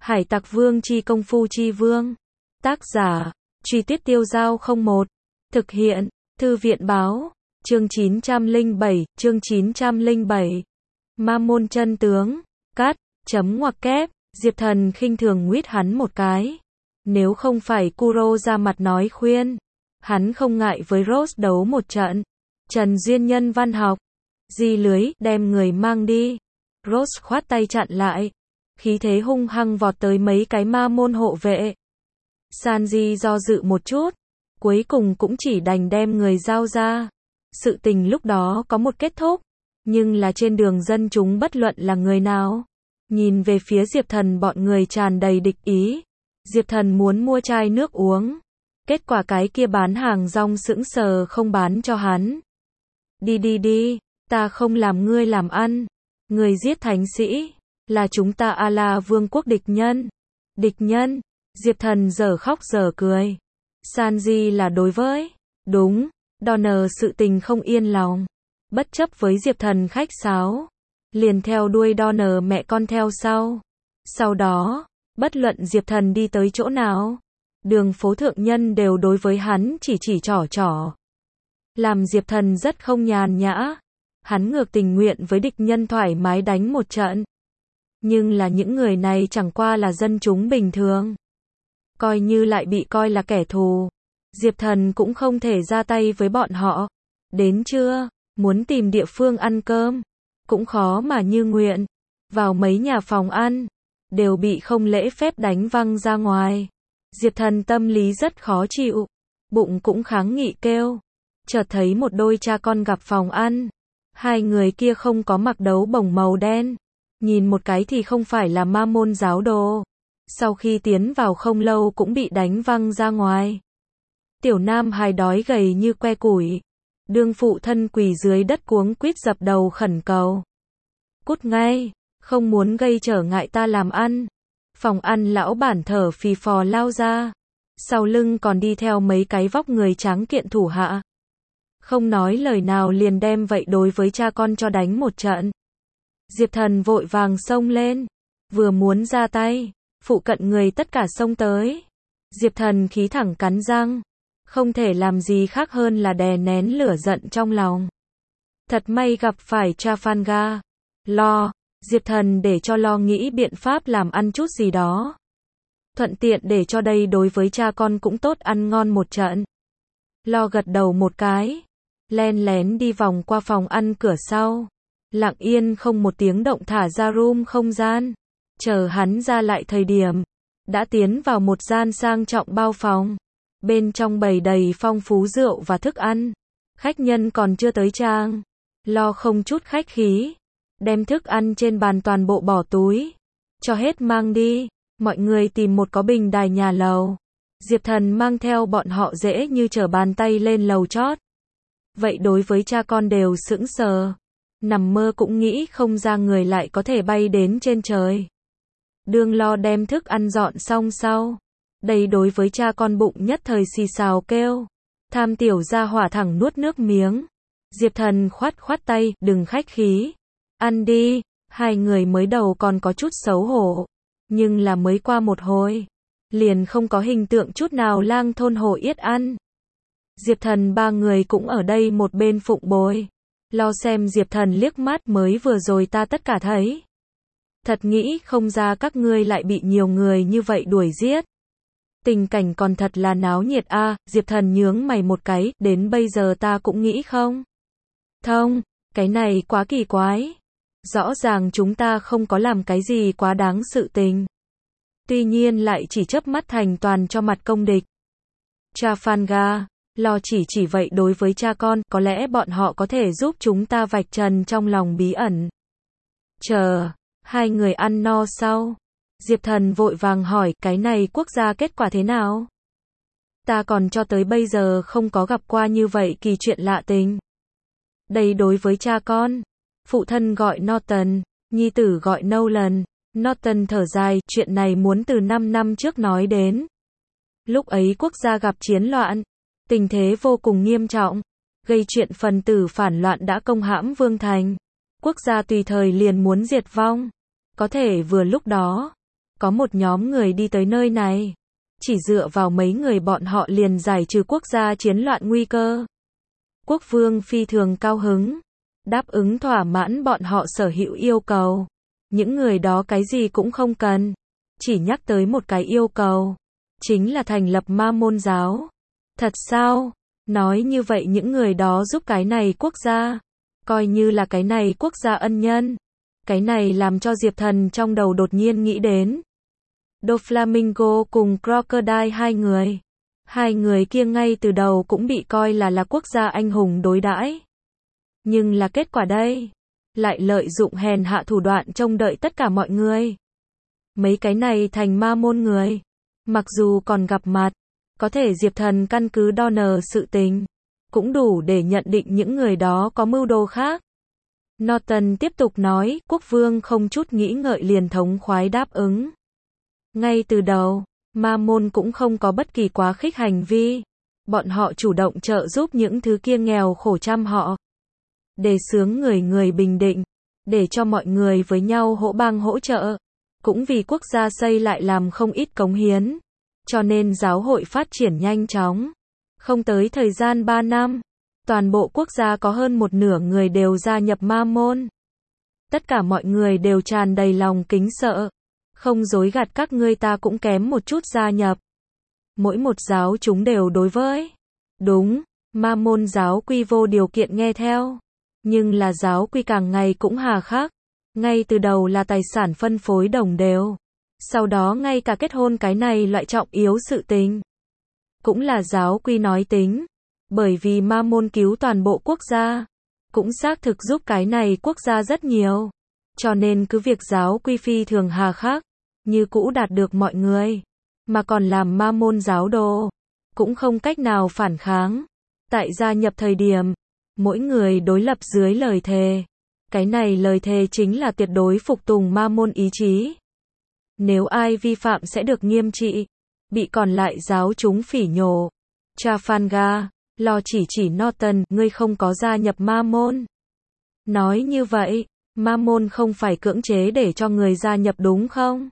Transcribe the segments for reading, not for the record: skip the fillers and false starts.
Hải Tặc Vương chi công phu chi vương. Tác giả, Truy Tuyết Tiêu Dao 01. Thực hiện, Thư viện báo. Chương 907. Ma môn chân tướng. Cắt, chấm ngoặc kép. Diệp Thần khinh thường nguyết hắn một cái. Nếu không phải Kuro ra mặt nói khuyên, hắn không ngại với Rose đấu một trận. Trần Duyên Nhân văn học. Di lưới, đem người mang đi. Rose khoát tay chặn lại. Khí thế hung hăng vọt tới mấy cái ma môn hộ vệ. Sanji do dự một chút, cuối cùng cũng chỉ đành đem người giao ra. Sự tình lúc đó có một kết thúc, nhưng là trên đường dân chúng bất luận là người nào, nhìn về phía Diệp Thần bọn người tràn đầy địch ý. Diệp Thần muốn mua chai nước uống, kết quả cái kia bán hàng rong sững sờ không bán cho hắn. Đi, ta không làm ngươi làm ăn. Người giết thánh sĩ, là chúng ta A-la vương quốc địch nhân. Địch nhân? Diệp Thần giờ khóc giờ cười. Sanji là đối với. Đúng, Donner sự tình không yên lòng. Bất chấp với Diệp Thần khách sáo, liền theo đuôi Donner mẹ con theo sau. Sau đó, bất luận Diệp Thần đi tới chỗ nào, đường phố thượng nhân đều đối với hắn chỉ trỏ. Làm Diệp Thần rất không nhàn nhã. Hắn ngược tình nguyện với địch nhân thoải mái đánh một trận. Nhưng là những người này chẳng qua là dân chúng bình thường. Coi như lại bị coi là kẻ thù, Diệp Thần cũng không thể ra tay với bọn họ. Đến trưa, muốn tìm địa phương ăn cơm, cũng khó mà như nguyện. Vào mấy nhà phòng ăn, đều bị không lễ phép đánh văng ra ngoài. Diệp Thần tâm lý rất khó chịu, bụng cũng kháng nghị kêu. Chợt thấy một đôi cha con gặp phòng ăn. Hai người kia không có mặc đấu bổng màu đen, nhìn một cái thì không phải là ma môn giáo đồ. Sau khi tiến vào không lâu cũng bị đánh văng ra ngoài. Tiểu Nam hài đói gầy như que củi, đương phụ thân quỳ dưới đất cuống quýt dập đầu khẩn cầu. Cút ngay, không muốn gây trở ngại ta làm ăn. Phòng ăn lão bản thở phì phò lao ra, sau lưng còn đi theo mấy cái vóc người tráng kiện thủ hạ. Không nói lời nào liền đem vậy đối với cha con cho đánh một trận. Diệp Thần vội vàng xông lên, vừa muốn ra tay, phụ cận người tất cả xông tới. Diệp Thần khí thẳng cắn răng, không thể làm gì khác hơn là đè nén lửa giận trong lòng. Thật may gặp phải Trafalgar. Lo, Diệp Thần để cho Lo nghĩ biện pháp làm ăn chút gì đó. Thuận tiện để cho đây đối với cha con cũng tốt ăn ngon một trận. Lo gật đầu một cái, len lén đi vòng qua phòng ăn cửa sau, lặng yên không một tiếng động thả ra room không gian. Chờ hắn ra lại thời điểm, đã tiến vào một gian sang trọng bao phòng. Bên trong bày đầy phong phú rượu và thức ăn. Khách nhân còn chưa tới trang. Lo không chút khách khí, đem thức ăn trên bàn toàn bộ bỏ túi, cho hết mang đi. Mọi người tìm một có bình đài nhà lầu. Diệp Thần mang theo bọn họ dễ như trở bàn tay lên lầu chót. Vậy đối với cha con đều sững sờ, nằm mơ cũng nghĩ không ra người lại có thể bay đến trên trời. Đương Lo đem thức ăn dọn xong sau, đây đối với cha con bụng nhất thời xì xào kêu. Tham tiểu gia hỏa thẳng nuốt nước miếng. Diệp Thần khoát tay, đừng khách khí. Ăn đi. Hai người mới đầu còn có chút xấu hổ, nhưng là mới qua một hồi, liền không có hình tượng chút nào lang thôn hổ yết ăn. Diệp Thần ba người cũng ở đây một bên phụng bồi. Lo xem Diệp Thần liếc mắt, mới vừa rồi ta tất cả thấy. Thật nghĩ không ra các ngươi lại bị nhiều người như vậy đuổi giết. Tình cảnh còn thật là náo nhiệt a. Diệp Thần nhướng mày một cái, đến bây giờ ta cũng nghĩ không thông, cái này quá kỳ quái. Rõ ràng chúng ta không có làm cái gì quá đáng sự tình, tuy nhiên lại chỉ chớp mắt thành toàn cho mặt công địch. Trafalgar, Lo chỉ vậy đối với cha con, có lẽ bọn họ có thể giúp chúng ta vạch trần trong lòng bí ẩn. Chờ, hai người ăn no sau, Diệp Thần vội vàng hỏi, cái này quốc gia kết quả thế nào? Ta còn cho tới bây giờ không có gặp qua như vậy kỳ chuyện lạ tình. Đây đối với cha con, phụ thân gọi Norton, nhi tử gọi Nolan. Norton thở dài, chuyện này muốn từ 5 năm trước nói đến. Lúc ấy quốc gia gặp chiến loạn, tình thế vô cùng nghiêm trọng, gây chuyện phần tử phản loạn đã công hãm vương thành. Quốc gia tùy thời liền muốn diệt vong. Có thể vừa lúc đó, có một nhóm người đi tới nơi này. Chỉ dựa vào mấy người bọn họ liền giải trừ quốc gia chiến loạn nguy cơ. Quốc vương phi thường cao hứng, đáp ứng thỏa mãn bọn họ sở hữu yêu cầu. Những người đó cái gì cũng không cần, chỉ nhắc tới một cái yêu cầu, chính là thành lập Ma môn giáo. Thật sao? Nói như vậy những người đó giúp cái này quốc gia, coi như là cái này quốc gia ân nhân. Cái này làm cho Diệp Thần trong đầu đột nhiên nghĩ đến Doflamingo cùng Crocodile hai người. Hai người kia ngay từ đầu cũng bị coi là quốc gia anh hùng đối đãi. Nhưng là kết quả đây, lại lợi dụng hèn hạ thủ đoạn trông đợi tất cả mọi người. Mấy cái này thành ma môn người, mặc dù còn gặp mặt, có thể Diệp Thần căn cứ đo nờ sự tình, cũng đủ để nhận định những người đó có mưu đồ khác. Norton tiếp tục nói, quốc vương không chút nghĩ ngợi liền thống khoái đáp ứng. Ngay từ đầu, ma môn cũng không có bất kỳ quá khích hành vi. Bọn họ chủ động trợ giúp những thứ kia nghèo khổ chăm họ. Đề xướng người bình định, để cho mọi người với nhau hỗ bang hỗ trợ. Cũng vì quốc gia xây lại làm không ít cống hiến. Cho nên giáo hội phát triển nhanh chóng. Không tới thời gian 3 năm, toàn bộ quốc gia có hơn một nửa người đều gia nhập ma môn. Tất cả mọi người đều tràn đầy lòng kính sợ. Không dối gạt các ngươi, ta cũng kém một chút gia nhập. Mỗi một giáo chúng đều đối với. Đúng, ma môn giáo quy vô điều kiện nghe theo. Nhưng là giáo quy càng ngày cũng hà khắc. Ngay từ đầu là tài sản phân phối đồng đều. Sau đó ngay cả kết hôn cái này loại trọng yếu sự tình. Cũng là giáo quy nói tính. Bởi vì ma môn cứu toàn bộ quốc gia. Cũng xác thực giúp cái này quốc gia rất nhiều. Cho nên cứ việc giáo quy phi thường hà khắc, như cũ đạt được mọi người. Mà còn làm ma môn giáo đồ. Cũng không cách nào phản kháng. Tại gia nhập thời điểm, mỗi người đối lập dưới lời thề. Cái này lời thề chính là tuyệt đối phục tùng ma môn ý chí. Nếu ai vi phạm sẽ được nghiêm trị. Bị còn lại giáo chúng phỉ nhổ. Trafalgar, lo chỉ Norton, ngươi không có gia nhập ma môn. Nói như vậy, ma môn không phải cưỡng chế để cho người gia nhập đúng không?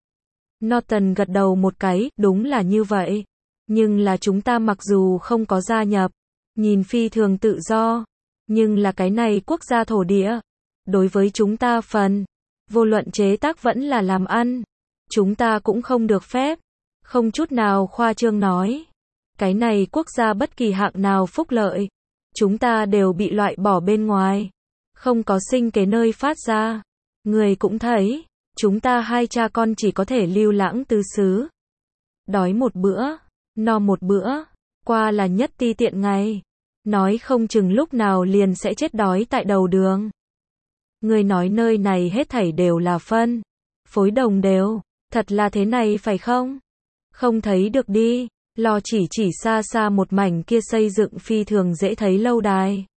Norton gật đầu một cái, đúng là như vậy. Nhưng là chúng ta mặc dù không có gia nhập, nhìn phi thường tự do, nhưng là cái này quốc gia thổ địa. Đối với chúng ta phần, vô luận chế tác vẫn là làm ăn, chúng ta cũng không được phép. Không chút nào khoa trương nói. Cái này quốc gia bất kỳ hạng nào phúc lợi, chúng ta đều bị loại bỏ bên ngoài. Không có sinh kế nơi phát ra. Người cũng thấy, chúng ta hai cha con chỉ có thể lưu lãng tứ xứ. Đói một bữa, no một bữa, qua là nhất ti tiện ngày. Nói không chừng lúc nào liền sẽ chết đói tại đầu đường. Người nói nơi này hết thảy đều là phân phối đồng đều, thật là thế này phải không? Không thấy được đi, lo chỉ xa xa một mảnh kia xây dựng phi thường dễ thấy lâu đài.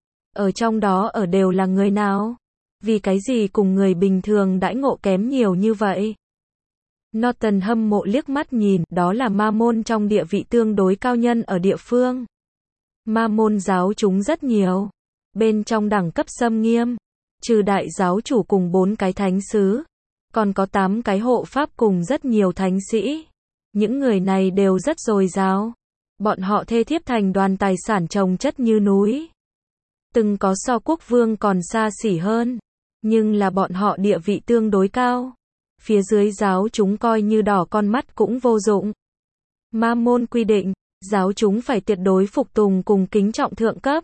Ở trong đó ở đều là người nào? Vì cái gì cùng người bình thường đãi ngộ kém nhiều như vậy? Norton hâm mộ liếc mắt nhìn, đó là ma môn trong địa vị tương đối cao nhân ở địa phương. Ma môn giáo chúng rất nhiều. Bên trong đẳng cấp xâm nghiêm, trừ đại giáo chủ cùng 4 cái thánh sứ, còn có 8 cái hộ pháp cùng rất nhiều thánh sĩ. Những người này đều rất dồi dào. Bọn họ thê thiếp thành đoàn tài sản chồng chất như núi. Từng có so quốc vương còn xa xỉ hơn. Nhưng là bọn họ địa vị tương đối cao. Phía dưới giáo chúng coi như đỏ con mắt cũng vô dụng. Ma môn quy định, giáo chúng phải tuyệt đối phục tùng cùng kính trọng thượng cấp.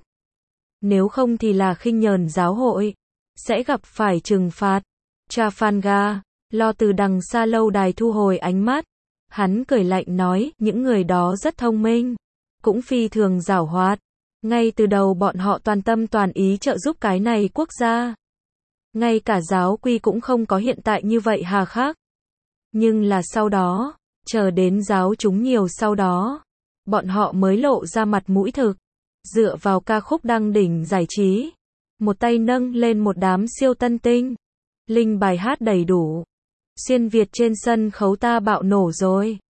Nếu không thì là khinh nhờn giáo hội, sẽ gặp phải trừng phạt. Trafalgar, lo từ đằng xa lâu đài thu hồi ánh mắt. Hắn cười lạnh nói, những người đó rất thông minh, cũng phi thường giảo hoạt. Ngay từ đầu bọn họ toàn tâm toàn ý trợ giúp cái này quốc gia. Ngay cả giáo quy cũng không có hiện tại như vậy hà khắc. Nhưng là sau đó, chờ đến giáo chúng nhiều sau đó, bọn họ mới lộ ra mặt mũi thực. Dựa vào ca khúc đăng đỉnh giải trí, một tay nâng lên một đám siêu tân tinh. Linh bài hát đầy đủ. Xuyên Việt trên sân khấu ta bạo nổ rồi.